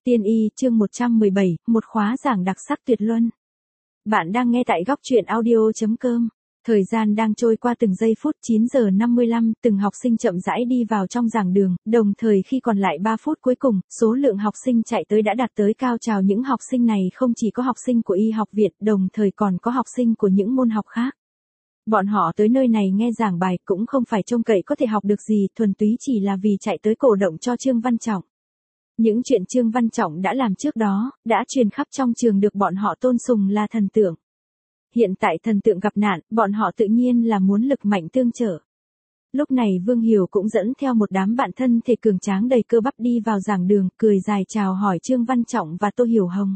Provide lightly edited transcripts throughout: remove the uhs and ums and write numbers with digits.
Tiên y chương 117, một khóa giảng đặc sắc tuyệt luân. Bạn đang nghe tại góc truyện audio.com. Thời gian đang trôi qua từng giây phút. 9 giờ 55, từng học sinh chậm rãi đi vào trong giảng đường, đồng thời khi còn lại 3 phút cuối cùng, số lượng học sinh chạy tới đã đạt tới cao trào. Những học sinh này không chỉ có học sinh của y học viện, đồng thời còn có học sinh của những môn học khác. Bọn họ tới nơi này nghe giảng bài cũng không phải trông cậy có thể học được gì, thuần túy chỉ là vì chạy tới cổ động cho Trương Văn Trọng. Những chuyện Trương Văn Trọng đã làm trước đó, đã truyền khắp trong trường, được bọn họ tôn sùng là thần tượng. Hiện tại thần tượng gặp nạn, bọn họ tự nhiên là muốn lực mạnh tương trợ. Lúc này Vương Hiểu cũng dẫn theo một đám bạn thân thể cường tráng đầy cơ bắp đi vào giảng đường, cười dài chào hỏi Trương Văn Trọng và Tô Hiểu Hồng.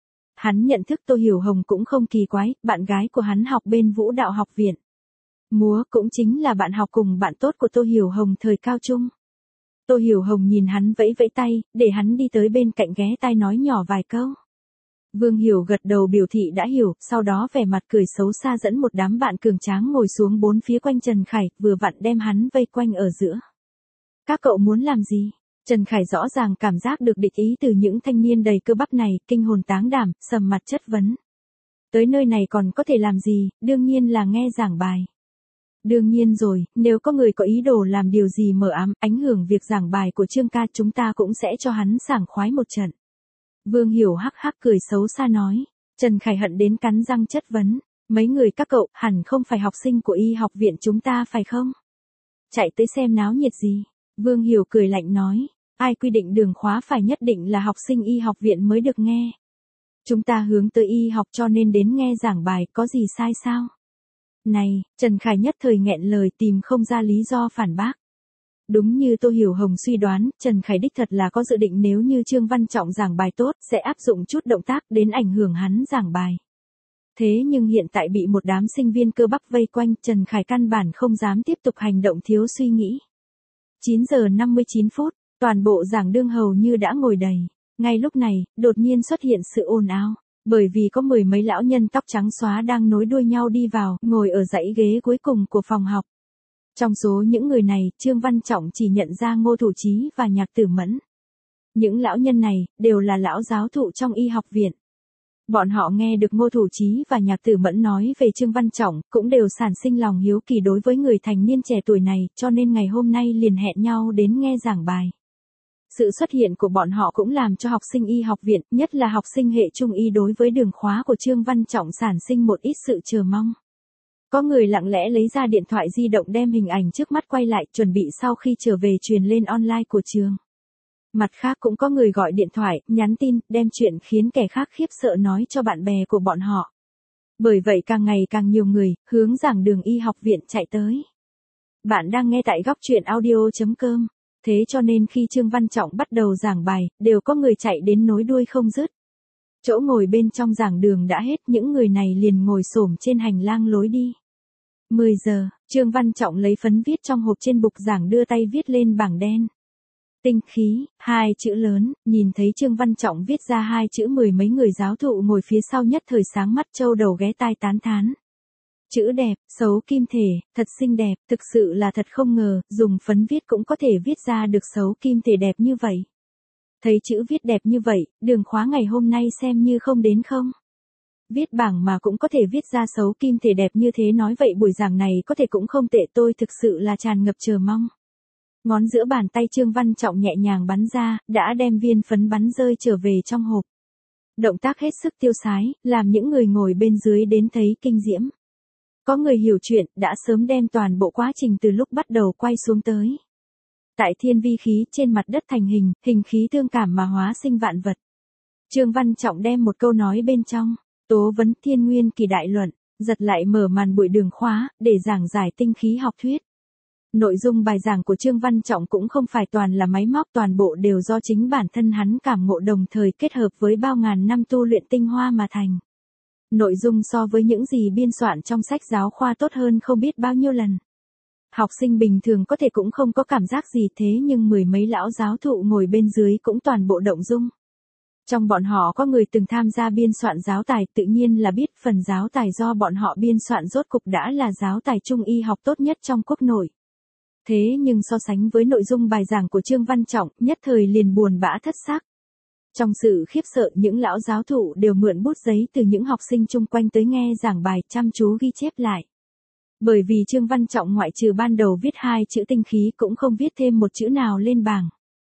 Hắn nhận thức Tô Hiểu Hồng cũng không kỳ quái, bạn gái của hắn học bên Vũ Đạo Học viện. Múa cũng chính là bạn học cùng bạn tốt của Tô Hiểu Hồng thời cao trung. Tô Hiểu Hồng nhìn hắn vẫy vẫy tay, để hắn đi tới bên cạnh ghé tai nói nhỏ vài câu. Vương Hiểu gật đầu biểu thị đã hiểu, sau đó vẻ mặt cười xấu xa dẫn một đám bạn cường tráng ngồi xuống bốn phía quanh Trần Khải, vừa vặn đem hắn vây quanh ở giữa. Các cậu muốn làm gì? Trần Khải rõ ràng cảm giác được địch ý từ những thanh niên đầy cơ bắp này, kinh hồn táng đảm, sầm mặt chất vấn. Tới nơi này còn có thể làm gì, đương nhiên là nghe giảng bài. Đương nhiên rồi, nếu có người có ý đồ làm điều gì mờ ám, ảnh hưởng việc giảng bài của Trương ca, chúng ta cũng sẽ cho hắn sảng khoái một trận. Vương Hiểu hắc hắc cười xấu xa nói. Trần Khải hận đến cắn răng chất vấn. Mấy người các cậu hẳn không phải học sinh của y học viện chúng ta phải không? Chạy tới xem náo nhiệt gì? Vương Hiểu cười lạnh nói. Ai quy định đường khóa phải nhất định là học sinh y học viện mới được nghe? Chúng ta hướng tới y học cho nên đến nghe giảng bài, có gì sai sao? Này, Trần Khải nhất thời nghẹn lời, tìm không ra lý do phản bác. Đúng như Tô Hiểu Hồng suy đoán, Trần Khải đích thật là có dự định nếu như Trương Văn Trọng giảng bài tốt, sẽ áp dụng chút động tác đến ảnh hưởng hắn giảng bài. Thế nhưng hiện tại bị một đám sinh viên cơ bắp vây quanh, Trần Khải căn bản không dám tiếp tục hành động thiếu suy nghĩ. 9 giờ 59 phút, toàn bộ giảng đường hầu như đã ngồi đầy. Ngay lúc này, đột nhiên xuất hiện sự ồn ào. Bởi vì có mười mấy lão nhân tóc trắng xóa đang nối đuôi nhau đi vào, ngồi ở dãy ghế cuối cùng của phòng học. Trong số những người này, Trương Văn Trọng chỉ nhận ra Ngô Thủ Chí và Nhạc Tử Mẫn. Những lão nhân này, đều là lão giáo thụ trong y học viện. Bọn họ nghe được Ngô Thủ Chí và Nhạc Tử Mẫn nói về Trương Văn Trọng, cũng đều sản sinh lòng hiếu kỳ đối với người thành niên trẻ tuổi này, cho nên ngày hôm nay liền hẹn nhau đến nghe giảng bài. Sự xuất hiện của bọn họ cũng làm cho học sinh y học viện, nhất là học sinh hệ trung y đối với đường khóa của Trương Văn Trọng sản sinh một ít sự chờ mong. Có người lặng lẽ lấy ra điện thoại di động đem hình ảnh trước mắt quay lại, chuẩn bị sau khi trở về truyền lên online của trường. Mặt khác cũng có người gọi điện thoại, nhắn tin, đem chuyện khiến kẻ khác khiếp sợ nói cho bạn bè của bọn họ. Bởi vậy càng ngày càng nhiều người, hướng giảng đường y học viện chạy tới. Bạn đang nghe tại góc truyện audio.com. Thế cho nên khi Trương Văn Trọng bắt đầu giảng bài, đều có người chạy đến nối đuôi không dứt. Chỗ ngồi bên trong giảng đường đã hết, những người này liền ngồi xổm trên hành lang lối đi. 10 giờ, Trương Văn Trọng lấy phấn viết trong hộp trên bục giảng đưa tay viết lên bảng đen. Tinh khí, 2 chữ lớn, nhìn thấy Trương Văn Trọng viết ra 2 chữ, mười mấy người giáo thụ ngồi phía sau nhất thời sáng mắt trâu đầu ghé tai tán thán. Chữ đẹp, xấu kim thể, thật xinh đẹp, thực sự là thật không ngờ, dùng phấn viết cũng có thể viết ra được xấu kim thể đẹp như vậy. Thấy chữ viết đẹp như vậy, đường khóa ngày hôm nay xem như không đến không? Viết bảng mà cũng có thể viết ra xấu kim thể đẹp như thế, nói vậy buổi giảng này có thể cũng không tệ, tôi thực sự là tràn ngập chờ mong. Ngón giữa bàn tay Trương Văn Trọng nhẹ nhàng bắn ra, đã đem viên phấn bắn rơi trở về trong hộp. Động tác hết sức tiêu sái, làm những người ngồi bên dưới đến thấy kinh diễm. Có người hiểu chuyện, đã sớm đem toàn bộ quá trình từ lúc bắt đầu quay xuống tới. Tại thiên vi khí trên mặt đất thành hình, hình khí tương cảm mà hóa sinh vạn vật. Trương Văn Trọng đem một câu nói bên trong, tố vấn thiên nguyên kỳ đại luận, giật lại mở màn buổi đường khóa, để giảng giải tinh khí học thuyết. Nội dung bài giảng của Trương Văn Trọng cũng không phải toàn là máy móc, toàn bộ đều do chính bản thân hắn cảm ngộ, đồng thời kết hợp với bao ngàn năm tu luyện tinh hoa mà thành. Nội dung so với những gì biên soạn trong sách giáo khoa tốt hơn không biết bao nhiêu lần. Học sinh bình thường có thể cũng không có cảm giác gì, thế nhưng mười mấy lão giáo thụ ngồi bên dưới cũng toàn bộ động dung. Trong bọn họ có người từng tham gia biên soạn giáo tài, tự nhiên là biết phần giáo tài do bọn họ biên soạn rốt cục đã là giáo tài trung y học tốt nhất trong quốc nội. Thế nhưng so sánh với nội dung bài giảng của Trương Văn Trọng, nhất thời liền buồn bã thất xác. Trong sự khiếp sợ, những lão giáo thụ đều mượn bút giấy từ những học sinh chung quanh tới nghe giảng bài, chăm chú ghi chép lại. Bởi vì Trương Văn Trọng ngoại trừ ban đầu viết 2 chữ tinh khí cũng không viết thêm một chữ nào lên bảng.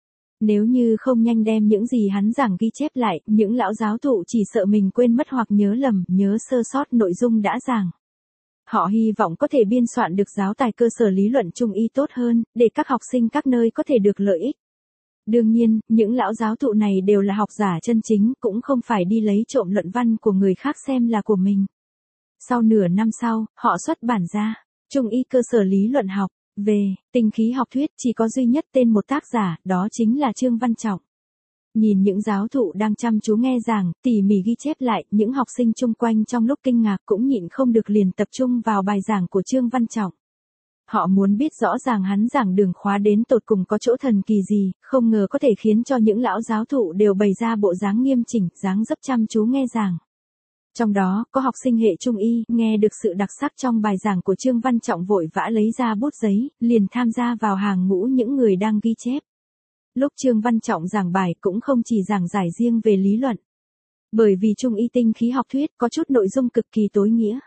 Nếu như không nhanh đem những gì hắn giảng ghi chép lại, những lão giáo thụ chỉ sợ mình quên mất hoặc nhớ lầm, nhớ sơ sót nội dung đã giảng. Họ hy vọng có thể biên soạn được giáo tài cơ sở lý luận trung y tốt hơn, để các học sinh các nơi có thể được lợi ích. Đương nhiên, những lão giáo thụ này đều là học giả chân chính, cũng không phải đi lấy trộm luận văn của người khác xem là của mình. Sau nửa năm sau, họ xuất bản ra Trung y cơ sở lý luận học, về tinh khí học thuyết, chỉ có duy nhất tên một tác giả, đó chính là Trương Văn Trọng. Nhìn những giáo thụ đang chăm chú nghe giảng, tỉ mỉ ghi chép lại, những học sinh chung quanh trong lúc kinh ngạc cũng nhịn không được liền tập trung vào bài giảng của Trương Văn Trọng. Họ muốn biết rõ ràng hắn giảng đường khóa đến tột cùng có chỗ thần kỳ gì, không ngờ có thể khiến cho những lão giáo thụ đều bày ra bộ dáng nghiêm chỉnh, dáng dấp chăm chú nghe giảng. Trong đó, có học sinh hệ trung y, nghe được sự đặc sắc trong bài giảng của Trương Văn Trọng vội vã lấy ra bút giấy, liền tham gia vào hàng ngũ những người đang ghi chép. Lúc Trương Văn Trọng giảng bài cũng không chỉ giảng giải riêng về lý luận. Bởi vì Trung y tinh khí học thuyết có chút nội dung cực kỳ tối nghĩa.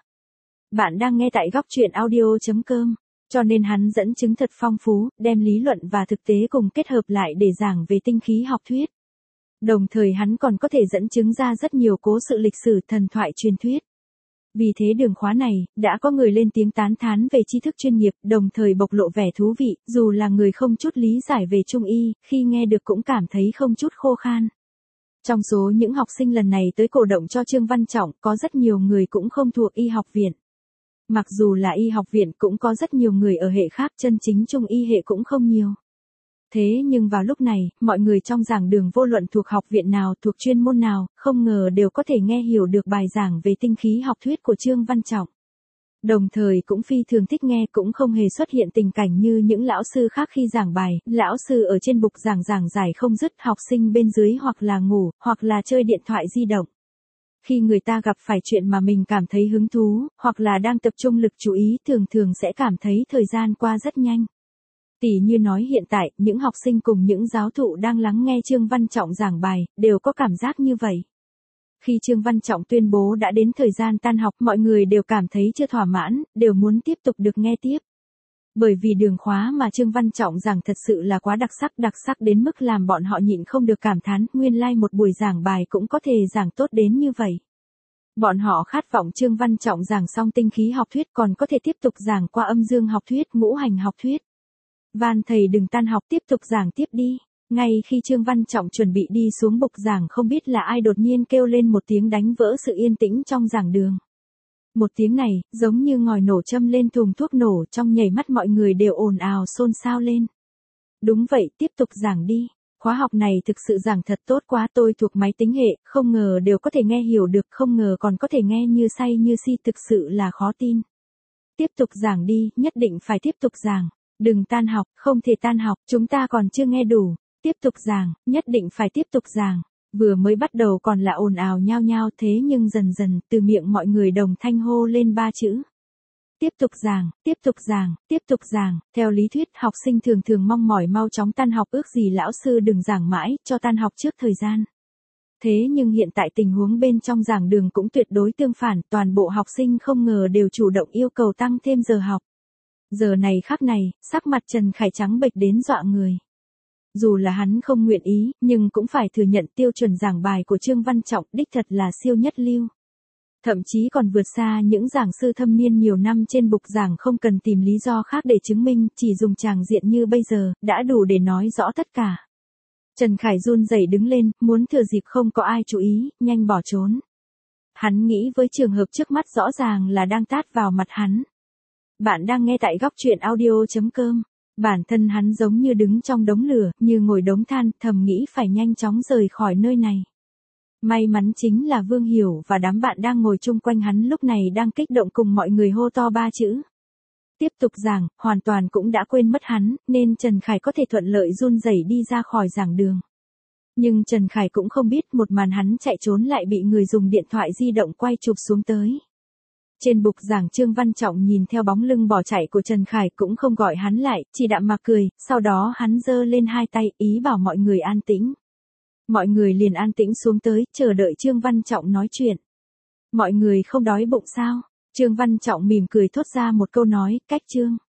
Bạn đang nghe tại góc truyện audio.com, cho nên hắn dẫn chứng thật phong phú, đem lý luận và thực tế cùng kết hợp lại để giảng về tinh khí học thuyết. Đồng thời hắn còn có thể dẫn chứng ra rất nhiều cố sự lịch sử, thần thoại truyền thuyết. Vì thế đường khóa này, đã có người lên tiếng tán thán về tri thức chuyên nghiệp, đồng thời bộc lộ vẻ thú vị, dù là người không chút lý giải về Trung y, khi nghe được cũng cảm thấy không chút khô khan. Trong số những học sinh lần này tới cổ động cho Trương Văn Trọng, có rất nhiều người cũng không thuộc y học viện. Mặc dù là y học viện cũng có rất nhiều người ở hệ khác, chân chính Trung y hệ cũng không nhiều. Thế nhưng vào lúc này, mọi người trong giảng đường vô luận thuộc học viện nào, thuộc chuyên môn nào, không ngờ đều có thể nghe hiểu được bài giảng về tinh khí học thuyết của Trương Văn Trọng. Đồng thời cũng phi thường thích nghe, cũng không hề xuất hiện tình cảnh như những lão sư khác khi giảng bài, lão sư ở trên bục giảng giải không dứt, học sinh bên dưới hoặc là ngủ, hoặc là chơi điện thoại di động. Khi người ta gặp phải chuyện mà mình cảm thấy hứng thú, hoặc là đang tập trung lực chú ý, thường sẽ cảm thấy thời gian qua rất nhanh. Tỉ như nói hiện tại, những học sinh cùng những giáo thụ đang lắng nghe Trương Văn Trọng giảng bài, đều có cảm giác như vậy. Khi Trương Văn Trọng tuyên bố đã đến thời gian tan học, mọi người đều cảm thấy chưa thỏa mãn, đều muốn tiếp tục được nghe tiếp. Bởi vì đường khóa mà Trương Văn Trọng giảng thật sự là quá đặc sắc đến mức làm bọn họ nhịn không được cảm thán, nguyên lai một buổi giảng bài cũng có thể giảng tốt đến như vậy. Bọn họ khát vọng Trương Văn Trọng giảng xong tinh khí học thuyết còn có thể tiếp tục giảng qua âm dương học thuyết, ngũ hành học thuyết. Van thầy đừng tan học, tiếp tục giảng tiếp đi. Ngay khi Trương Văn Trọng chuẩn bị đi xuống bục giảng, không biết là ai đột nhiên kêu lên một tiếng đánh vỡ sự yên tĩnh trong giảng đường. Một tiếng này, giống như ngòi nổ châm lên thùng thuốc nổ, trong nhảy mắt mọi người đều ồn ào xôn xao lên. Đúng vậy, tiếp tục giảng đi. Khóa học này thực sự giảng thật tốt quá, tôi thuộc máy tính hệ, không ngờ đều có thể nghe hiểu được, không ngờ còn có thể nghe như say như si, thực sự là khó tin. Tiếp tục giảng đi, nhất định phải tiếp tục giảng. Đừng tan học, không thể tan học, chúng ta còn chưa nghe đủ. Tiếp tục giảng, nhất định phải tiếp tục giảng. Vừa mới bắt đầu còn là ồn ào nhao nhao, thế nhưng dần dần, từ miệng mọi người đồng thanh hô lên 3 chữ. Tiếp tục giảng, tiếp tục giảng, tiếp tục giảng. Theo lý thuyết, học sinh thường mong mỏi mau chóng tan học, ước gì lão sư đừng giảng mãi, cho tan học trước thời gian. Thế nhưng hiện tại tình huống bên trong giảng đường cũng tuyệt đối tương phản, toàn bộ học sinh không ngờ đều chủ động yêu cầu tăng thêm giờ học. Giờ này khắc này, sắc mặt Trần Khải trắng bệch đến dọa người. Dù là hắn không nguyện ý, nhưng cũng phải thừa nhận tiêu chuẩn giảng bài của Trương Văn Trọng đích thật là siêu nhất lưu. Thậm chí còn vượt xa những giảng sư thâm niên nhiều năm trên bục giảng, không cần tìm lý do khác để chứng minh, chỉ dùng tràng diện như bây giờ, đã đủ để nói rõ tất cả. Trần Khải run rẩy đứng lên, muốn thừa dịp không có ai chú ý, nhanh bỏ trốn. Hắn nghĩ với trường hợp trước mắt rõ ràng là đang tát vào mặt hắn. Bạn đang nghe tại góc truyện audio.com. Bản thân hắn giống như đứng trong đống lửa, như ngồi đống than, thầm nghĩ phải nhanh chóng rời khỏi nơi này. May mắn chính là Vương Hiểu và đám bạn đang ngồi chung quanh hắn lúc này đang kích động cùng mọi người hô to 3 chữ. Tiếp tục giảng, hoàn toàn cũng đã quên mất hắn, nên Trần Khải có thể thuận lợi run rẩy đi ra khỏi giảng đường. Nhưng Trần Khải cũng không biết một màn hắn chạy trốn lại bị người dùng điện thoại di động quay chụp xuống tới. Trên bục giảng Trương Văn Trọng nhìn theo bóng lưng bỏ chạy của Trần Khải cũng không gọi hắn lại, chỉ đạm mà cười, sau đó hắn giơ lên 2 tay, ý bảo mọi người an tĩnh. Mọi người liền an tĩnh xuống tới, chờ đợi Trương Văn Trọng nói chuyện. Mọi người không đói bụng sao? Trương Văn Trọng mỉm cười thốt ra một câu nói, cách Trương